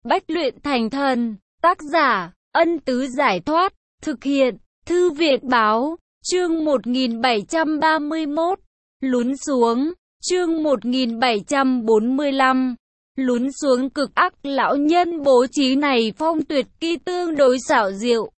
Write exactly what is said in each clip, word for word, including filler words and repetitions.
Bách luyện thành thần. Tác giả, Ân Tứ Giải Thoát. Thực hiện, Thư Viện Báo. Chương một nghìn bảy trăm ba mươi mốt. Lún xuống. Chương một nghìn bảy trăm bốn mươi lăm. Lún xuống. Cực ác lão nhân bố trí này phong tuyệt kỳ tương đối xảo diệu.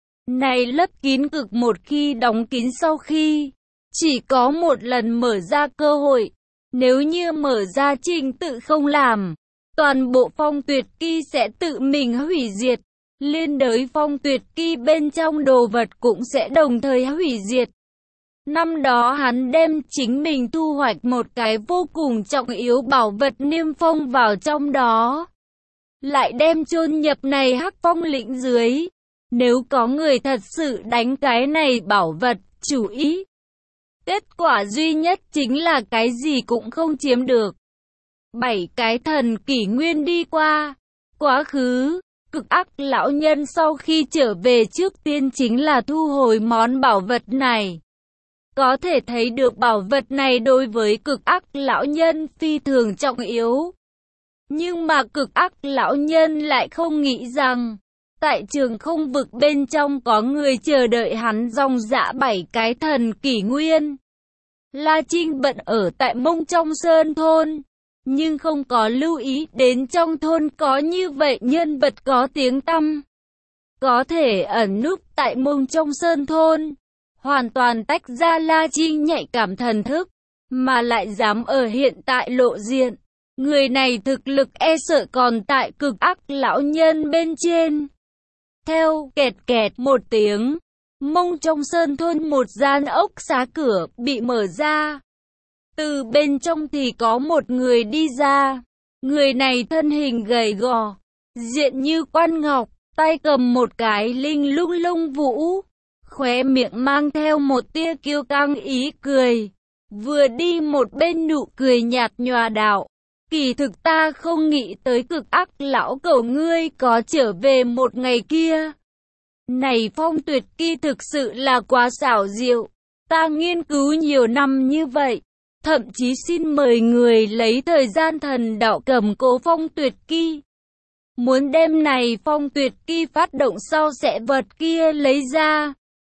Này lấp kín cực một khi đóng kín sau khi chỉ có một lần mở ra cơ hội. Nếu như mở ra trình tự không làm, toàn bộ phong tuyệt kỳ sẽ tự mình hủy diệt. Liên đới phong tuyệt kỳ bên trong đồ vật cũng sẽ đồng thời hủy diệt. Năm đó hắn đem chính mình thu hoạch một cái vô cùng trọng yếu bảo vật niêm phong vào trong đó. Lại đem chôn nhập này hắc phong lĩnh dưới. Nếu có người thật sự đánh cái này bảo vật, chủ ý. Kết quả duy nhất chính là cái gì cũng không chiếm được. Bảy cái thần kỷ nguyên đi qua. Quá khứ, cực ác lão nhân sau khi trở về trước tiên chính là thu hồi món bảo vật này. Có thể thấy được bảo vật này đối với cực ác lão nhân phi thường trọng yếu. Nhưng mà cực ác lão nhân lại không nghĩ rằng, tại trường không vực bên trong có người chờ đợi hắn dòng dã bảy cái thần kỷ nguyên. La Trinh bận ở tại Mông Trong Sơn thôn, nhưng không có lưu ý đến trong thôn có như vậy nhân vật có tiếng tăm. Có thể ẩn núp tại Mông Trong Sơn thôn, hoàn toàn tách ra La Trinh nhạy cảm thần thức, mà lại dám ở hiện tại lộ diện. Người này thực lực e sợ còn tại cực ác lão nhân bên trên. Theo kẹt kẹt một tiếng, Mông Trong Sơn thôn một gian ốc xá cửa bị mở ra. Từ bên trong thì có một người đi ra. Người này thân hình gầy gò, diện như quan ngọc, tay cầm một cái linh lung lông vũ, khóe miệng mang theo một tia kiêu căng ý cười. Vừa đi một bên nụ cười nhạt nhòa đạo. Kỳ thực ta không nghĩ tới cực ác lão cẩu ngươi có trở về một ngày kia. Này phong tuyệt kỳ thực sự là quá xảo diệu. Ta nghiên cứu nhiều năm như vậy. Thậm chí xin mời người lấy thời gian thần đạo cầm cố phong tuyệt kỳ. Muốn đem này phong tuyệt kỳ phát động sau sẽ vật kia lấy ra.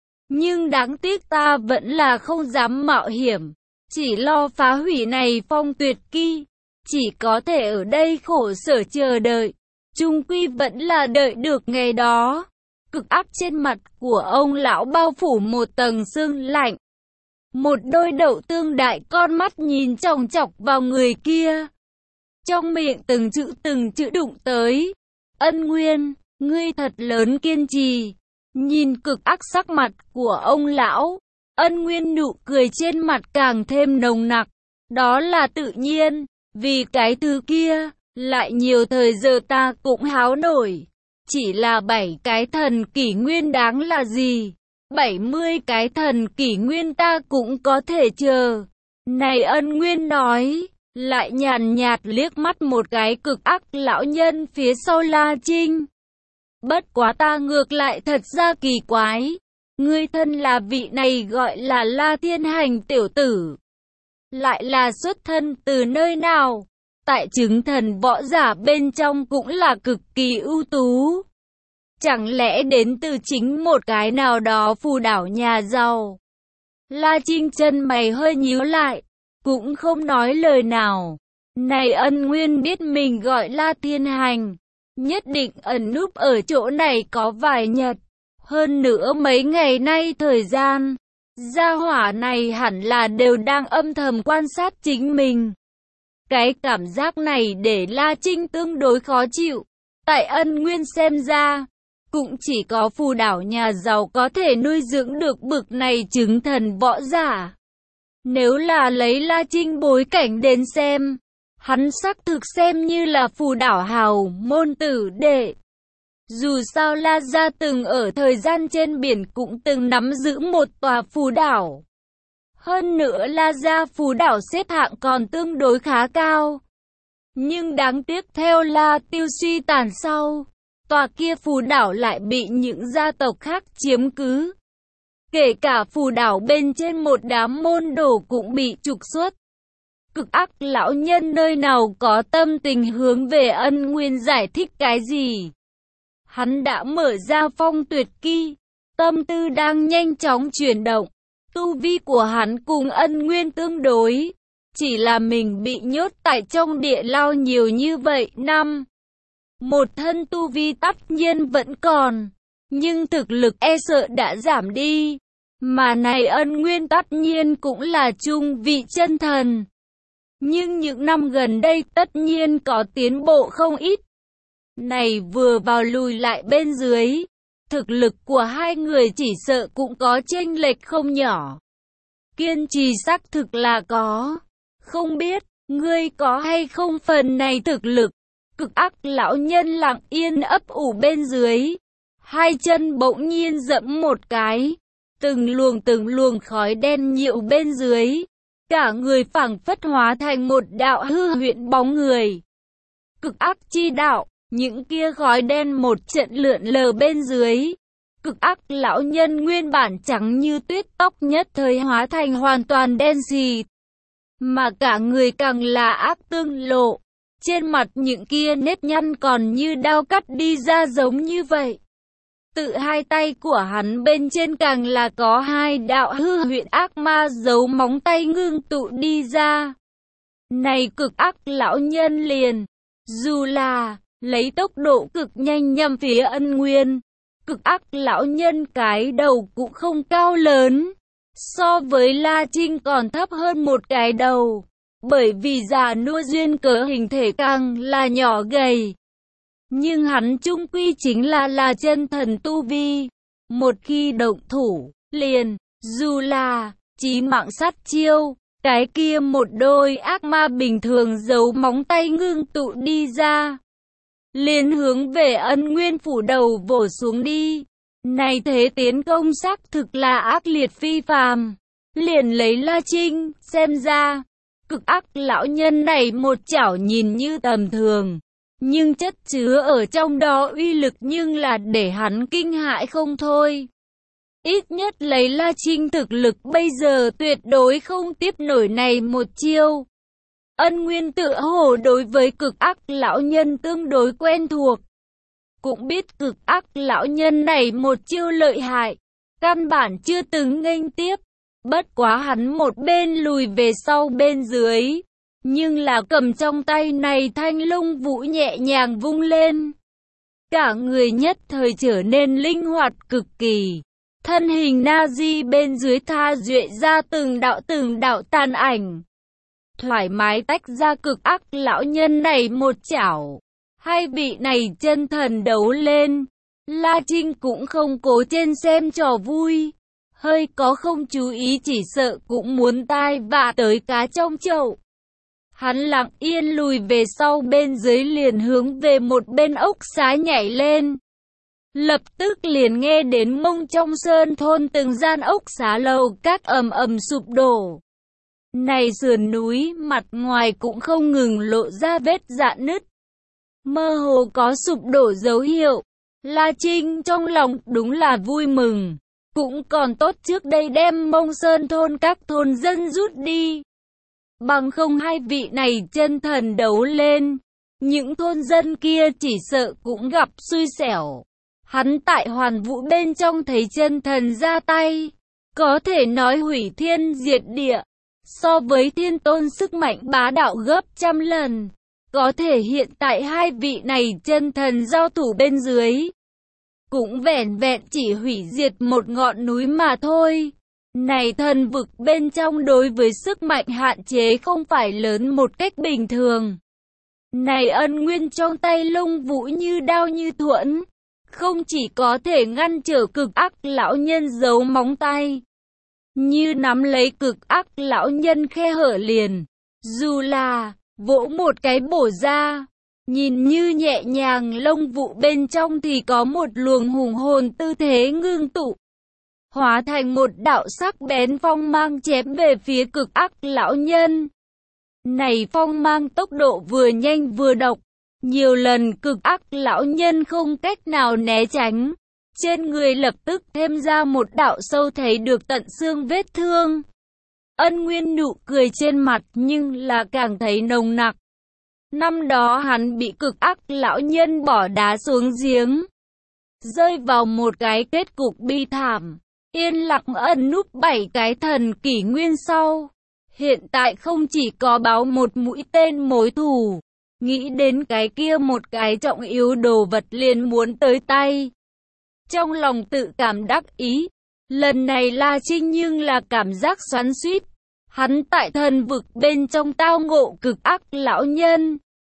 Nhưng đáng tiếc ta vẫn là không dám mạo hiểm. Chỉ lo phá hủy này phong tuyệt kỳ. Chỉ có thể ở đây khổ sở chờ đợi. Chung quy vẫn là đợi được ngày đó. Cực ác trên mặt của ông lão bao phủ một tầng sương lạnh. Một đôi đậu tương đại con mắt nhìn chòng chọc vào người kia. Trong miệng từng chữ từng chữ đụng tới. Ân Nguyên, ngươi thật lớn kiên trì. Nhìn cực ác sắc mặt của ông lão, Ân Nguyên nụ cười trên mặt càng thêm nồng nặc. Đó là tự nhiên, vì cái thứ kia, lại nhiều thời giờ ta cũng háo nổi. Chỉ là bảy cái thần kỷ nguyên đáng là gì? bảy mươi cái thần kỷ nguyên ta cũng có thể chờ. Này Ân Nguyên nói, lại nhàn nhạt liếc mắt một cái cực ác lão nhân phía sau La Trinh. Bất quá ta ngược lại thật ra kỳ quái. Ngươi thân là vị này gọi là La Thiên Hành tiểu tử. Lại là xuất thân từ nơi nào? Tại chứng thần võ giả bên trong cũng là cực kỳ ưu tú. Chẳng lẽ đến từ chính một cái nào đó phù đảo nhà giàu? La Trinh chân mày hơi nhíu lại, cũng không nói lời nào. Này Ân Nguyên biết mình gọi La Thiên Hành, nhất định ẩn núp ở chỗ này có vài nhật. Hơn nữa mấy ngày nay thời gian, gia hỏa này hẳn là đều đang âm thầm quan sát chính mình. Cái cảm giác này để La Trinh tương đối khó chịu. Tại Ân Nguyên xem ra, cũng chỉ có phù đảo nhà giàu có thể nuôi dưỡng được bực này chứng thần võ giả. Nếu là lấy La Trinh bối cảnh đến xem, hắn xác thực xem như là phù đảo hào môn tử đệ. Dù sao La Gia từng ở thời gian trên biển cũng từng nắm giữ một tòa phù đảo. Hơn nữa La Gia phù đảo xếp hạng còn tương đối khá cao. Nhưng đáng tiếc theo La Tiêu suy tàn sau, tòa kia phù đảo lại bị những gia tộc khác chiếm cứ. Kể cả phù đảo bên trên một đám môn đồ cũng bị trục xuất. Cực ác lão nhân nơi nào có tâm tình hướng về Ân Nguyên giải thích cái gì. Hắn đã mở ra phong tuyệt kỹ, tâm tư đang nhanh chóng chuyển động. Tu vi của hắn cùng Ân Nguyên tương đối, chỉ là mình bị nhốt tại trong địa lao nhiều như vậy năm. Một thân tu vi tất nhiên vẫn còn, nhưng thực lực e sợ đã giảm đi. Mà này Ân Nguyên tất nhiên cũng là trung vị chân thần. Nhưng những năm gần đây tất nhiên có tiến bộ không ít. Này vừa vào lùi lại bên dưới, thực lực của hai người chỉ sợ cũng có chênh lệch không nhỏ. Kiên trì xác thực là có. Không biết, ngươi có hay không phần này thực lực. Cực ác lão nhân lặng yên ấp ủ bên dưới. Hai chân bỗng nhiên dẫm một cái. Từng luồng từng luồng khói đen nhiễu bên dưới. Cả người phảng phất hóa thành một đạo hư huyễn bóng người. Cực ác chi đạo, những kia khói đen một trận lượn lờ bên dưới. Cực ác lão nhân nguyên bản trắng như tuyết, tóc nhất thời hóa thành hoàn toàn đen xì. Mà cả người càng là ác tương lộ. Trên mặt những kia nếp nhăn còn như đao cắt đi ra giống như vậy. Tự hai tay của hắn bên trên càng là có hai đạo hư huyễn ác ma giấu móng tay ngưng tụ đi ra. Này cực ác lão nhân liền, dù là lấy tốc độ cực nhanh nhằm phía Ân Nguyên, cực ác lão nhân cái đầu cũng không cao lớn, so với La Trinh còn thấp hơn một cái đầu, bởi vì già nua duyên cớ hình thể càng là nhỏ gầy. Nhưng hắn chung quy chính là là chân thần tu vi, một khi động thủ, liền, dù là chí mạng sát chiêu, cái kia một đôi ác ma bình thường giấu móng tay ngưng tụ đi ra, liền hướng về Ân Nguyên phủ đầu vồ xuống đi. Này thế tiến công xác thực là ác liệt phi phàm. Liền lấy La Trinh, xem ra, cực ác lão nhân này một chảo nhìn như tầm thường, nhưng chất chứa ở trong đó uy lực nhưng là để hắn kinh hãi không thôi. Ít nhất lấy La Trinh thực lực bây giờ tuyệt đối không tiếp nổi này một chiêu. Ân Nguyên tựa hồ đối với cực ác lão nhân tương đối quen thuộc. Cũng biết cực ác lão nhân này một chiêu lợi hại, căn bản chưa từng nghênh tiếp. Bất quá hắn một bên lùi về sau bên dưới, nhưng là cầm trong tay này thanh lông vũ nhẹ nhàng vung lên. Cả người nhất thời trở nên linh hoạt cực kỳ. Thân hình Na-di bên dưới tha duệ ra từng đạo từng đạo tàn ảnh. Thoải mái tách ra cực ác lão nhân này một chảo. Hai vị này chân thần đấu lên. La Trinh cũng không cố trên xem trò vui. Hơi có không chú ý chỉ sợ cũng muốn tai vạ tới cá trong chậu. Hắn lặng yên lùi về sau bên dưới liền hướng về một bên ốc xá nhảy lên. Lập tức liền nghe đến mông trong sơn thôn từng gian ốc xá lầu các ầm ầm sụp đổ. Này sườn núi mặt ngoài cũng không ngừng lộ ra vết rạn nứt. Mơ hồ có sụp đổ dấu hiệu. La Trinh trong lòng đúng là vui mừng. Cũng còn tốt trước đây đem mông sơn thôn các thôn dân rút đi. Bằng không hai vị này chân thần đấu lên. Những thôn dân kia chỉ sợ cũng gặp xui xẻo. Hắn tại hoàn vũ bên trong thấy chân thần ra tay. Có thể nói hủy thiên diệt địa. So với thiên tôn sức mạnh bá đạo gấp trăm lần. Có thể hiện tại hai vị này chân thần giao thủ bên dưới. Cũng vẻn vẹn chỉ hủy diệt một ngọn núi mà thôi. Này thần vực bên trong đối với sức mạnh hạn chế không phải lớn một cách bình thường. Này Ân Nguyên trong tay lông vũ như đao như thuẫn. Không chỉ có thể ngăn trở cực ác lão nhân giấu móng tay. Như nắm lấy cực ác lão nhân khe hở liền. Dù là vỗ một cái bổ ra. Nhìn như nhẹ nhàng lông vũ bên trong thì có một luồng hùng hồn tư thế ngưng tụ. Hóa thành một đạo sắc bén phong mang chém về phía cực ác lão nhân. Này phong mang tốc độ vừa nhanh vừa độc. Nhiều lần cực ác lão nhân không cách nào né tránh. Trên người lập tức thêm ra một đạo sâu thấy được tận xương vết thương. Ân Nguyên nụ cười trên mặt nhưng là càng thấy nồng nặc. Năm đó hắn bị cực ác lão nhân bỏ đá xuống giếng, rơi vào một cái kết cục bi thảm, yên lặng ẩn núp bảy cái thần kỷ nguyên sau. Hiện tại không chỉ có báo một mũi tên mối thù, nghĩ đến cái kia một cái trọng yếu đồ vật liền muốn tới tay. Trong lòng tự cảm đắc ý, lần này La Trinh nhưng là cảm giác xoắn xuýt. Hắn tại thần vực bên trong tao ngộ cực ác lão nhân,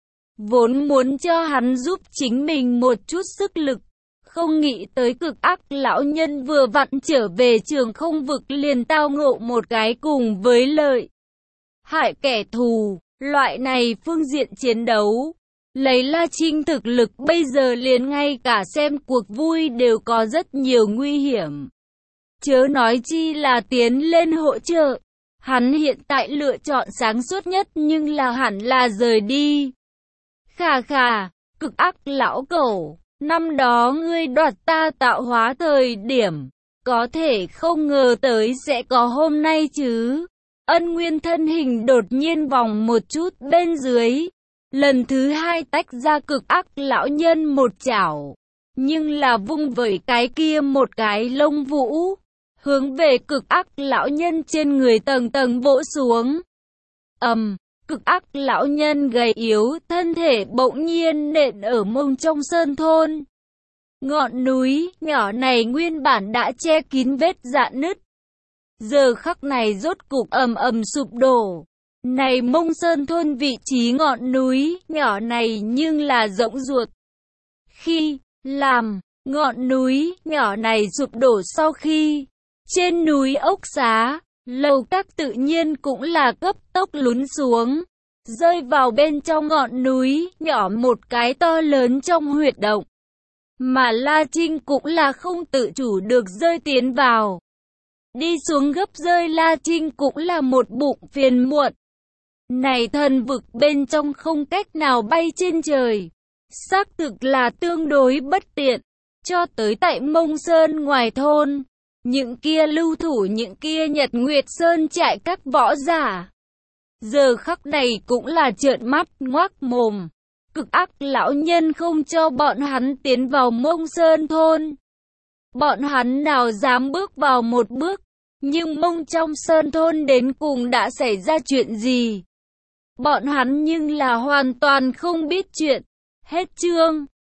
vốn muốn cho hắn giúp chính mình một chút sức lực, không nghĩ tới cực ác lão nhân vừa vặn trở về trường không vực liền tao ngộ một cái cùng với lợi hại kẻ thù. Loại này phương diện chiến đấu, lấy La Trinh thực lực bây giờ liền ngay cả xem cuộc vui đều có rất nhiều nguy hiểm, chớ nói chi là tiến lên hỗ trợ. Hắn hiện tại lựa chọn sáng suốt nhất nhưng là hẳn là rời đi. Khà khà, cực ác lão cẩu, năm đó ngươi đoạt ta tạo hóa thời điểm, có thể không ngờ tới sẽ có hôm nay chứ. Ân Nguyên thân hình đột nhiên vòng một chút bên dưới, lần thứ hai tách ra cực ác lão nhân một chảo, nhưng là vung vẩy cái kia một cái lông vũ, hướng về cực ác lão nhân trên người tầng tầng vỗ xuống. Ầm, um, cực ác lão nhân gầy yếu, thân thể bỗng nhiên nện ở mông trong sơn thôn. Ngọn núi nhỏ này nguyên bản đã che kín vết rạn nứt, giờ khắc này rốt cục ầm ầm sụp đổ. Này mông sơn thôn vị trí ngọn núi nhỏ này nhưng là rỗng ruột. Khi làm ngọn núi nhỏ này sụp đổ sau khi trên núi ốc xá, lầu các tự nhiên cũng là cấp tốc lún xuống, rơi vào bên trong ngọn núi nhỏ một cái to lớn trong huyệt động. Mà La Trinh cũng là không tự chủ được rơi tiến vào. Đi xuống gấp rơi La Trinh cũng là một bụng phiền muộn. Này thần vực bên trong không cách nào bay trên trời, xác thực là tương đối bất tiện. Cho tới tại Mông Sơn ngoài thôn, những kia lưu thủ những kia Nhật Nguyệt Sơn trại các võ giả, giờ khắc này cũng là trợn mắt ngoác mồm. Cực ác lão nhân không cho bọn hắn tiến vào Mông Sơn thôn. Bọn hắn nào dám bước vào một bước, nhưng Mông trong Sơn thôn đến cùng đã xảy ra chuyện gì? Bọn hắn nhưng là hoàn toàn không biết chuyện. Hết chương.